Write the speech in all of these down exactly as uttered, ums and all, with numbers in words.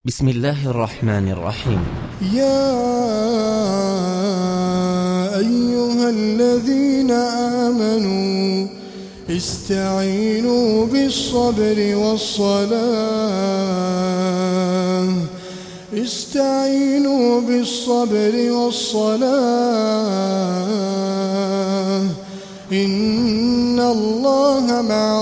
بسم الله الرحمن الرحيم. يا أيها الذين آمنوا استعينوا بالصبر والصلاة استعينوا بالصبر والصلاة إن الله مع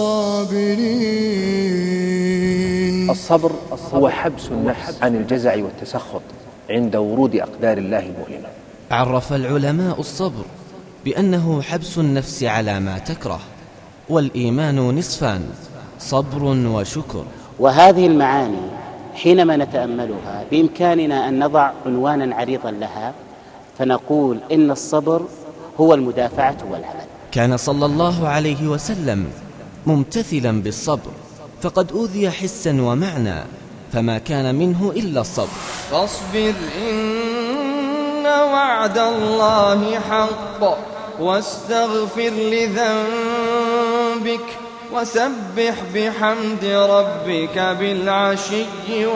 الصابرين. الصبر هو حبس النفس عن الجزع والتسخط عند ورود أقدار الله المؤلمة. عرف العلماء الصبر بأنه حبس النفس على ما تكره، والإيمان نصفان: صبر وشكر. وهذه المعاني حينما نتأملها بإمكاننا أن نضع عنوانا عريضا لها، فنقول إن الصبر هو المدافعة والعمل. كان صلى الله عليه وسلم ممتثلا بالصبر، فقد أوذي حسا ومعنى، فما كان منه إلا الصبر. فاصبر إن وعد الله حق واستغفر لذنبك وسبح بحمد ربك بالعشي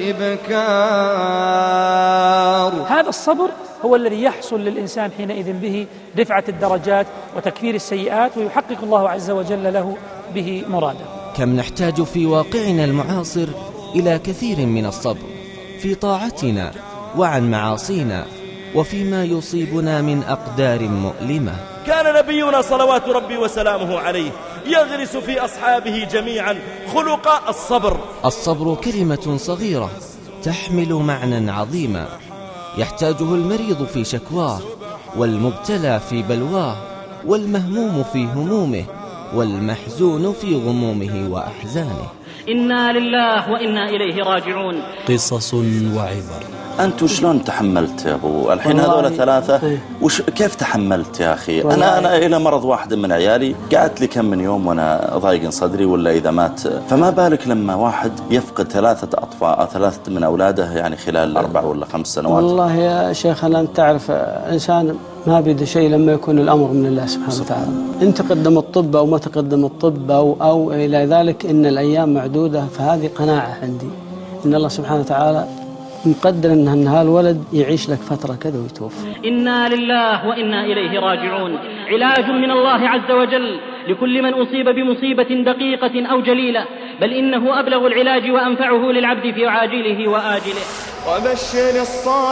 والإبكار. هذا الصبر هو الذي يحصل للإنسان حينئذ به رفعة الدرجات وتكفير السيئات، ويحقق الله عز وجل له به مراده. كم نحتاج في واقعنا المعاصر إلى كثير من الصبر في طاعتنا وعن معاصينا وفيما يصيبنا من أقدار مؤلمة. كان نبينا صلوات ربي وسلامه عليه يغرس في أصحابه جميعا خلق الصبر. الصبر كلمة صغيرة تحمل معنى عظيما، يحتاجه المريض في شكواه، والمبتلى في بلواه، والمهموم في همومه، والمحزون في غمومه وأحزانه. إنا لله وإنا إليه راجعون. قصص وعبر. أنتوا شلون تحملت يا أبو الحين هذول ثلاثة؟ وش كيف تحملت يا أخي؟ أنا أنا إلى مرض واحد من عيالي قعدت لي كم من يوم وأنا ضايق صدري ولا إذا مات، فما بالك لما واحد يفقد ثلاثة أطفال ثلاثة من أولاده يعني خلال أربع ولا خمس سنوات. والله يا شيخنا أنت تعرف إنسان ما بيده شيء لما يكون الأمر من الله سبحانه وتعالى. إن تقدم الطب أو ما تقدم الطب أو أو إلى ذلك، إن الأيام معدودة، فهذه قناعة عندي إن الله سبحانه وتعالى مقدر أن هالولد يعيش لك فترة كذا ويتوفى. إنا لله وإنا إليه راجعون. علاج من الله عز وجل لكل من أصيب بمصيبة دقيقة أو جليلة، بل إنه أبلغ العلاج وأنفعه للعبد في عاجله وآجله. وبشر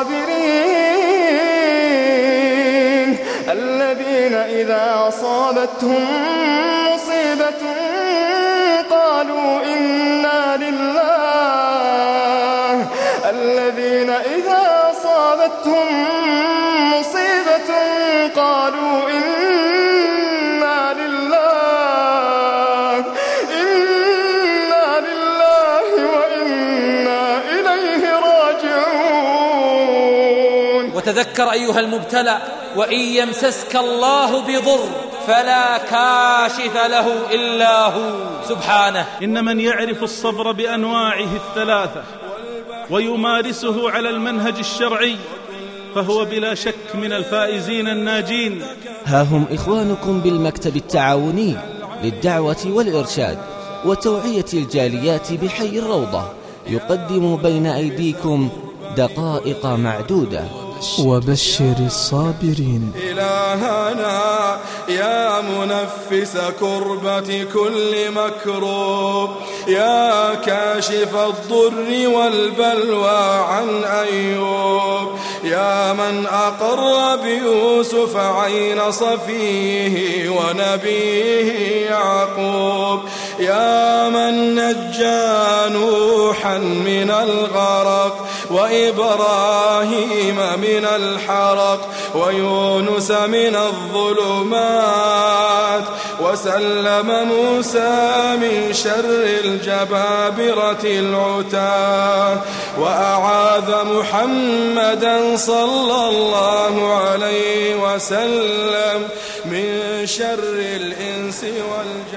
الصابرين الذين إذا أصابتهم مصيبة قالوا إنا لله الذين إذا أصابتهم مصيبة قالوا إنا لله إنا لله وإنا إليه راجعون. وتذكر أيها المبتلى، وإن يمسسك الله بضر فلا كاشف له إلا هو سبحانه. إن من يعرف الصبر بأنواعه الثلاثة ويمارسه على المنهج الشرعي فهو بلا شك من الفائزين الناجين. ها هم إخوانكم بالمكتب التعاوني للدعوة والإرشاد وتوعية الجاليات بحي الروضة يقدم بين أيديكم دقائق معدودة. وبشر الصابرين. إلهنا يا منفس كربة كل مكروب، يا كاشف الضر والبلوى عن أيوب، يا من أقر بيوسف عين صفيه ونبيه يعقوب، يا من نجى نوحا من الغرق وإبراهيم من الحرق ويونس من الظلمات، وسلم موسى من شر الجبابرة العتاة، وأعاذ محمدا صلى الله عليه وسلم من شر الإنس والجن.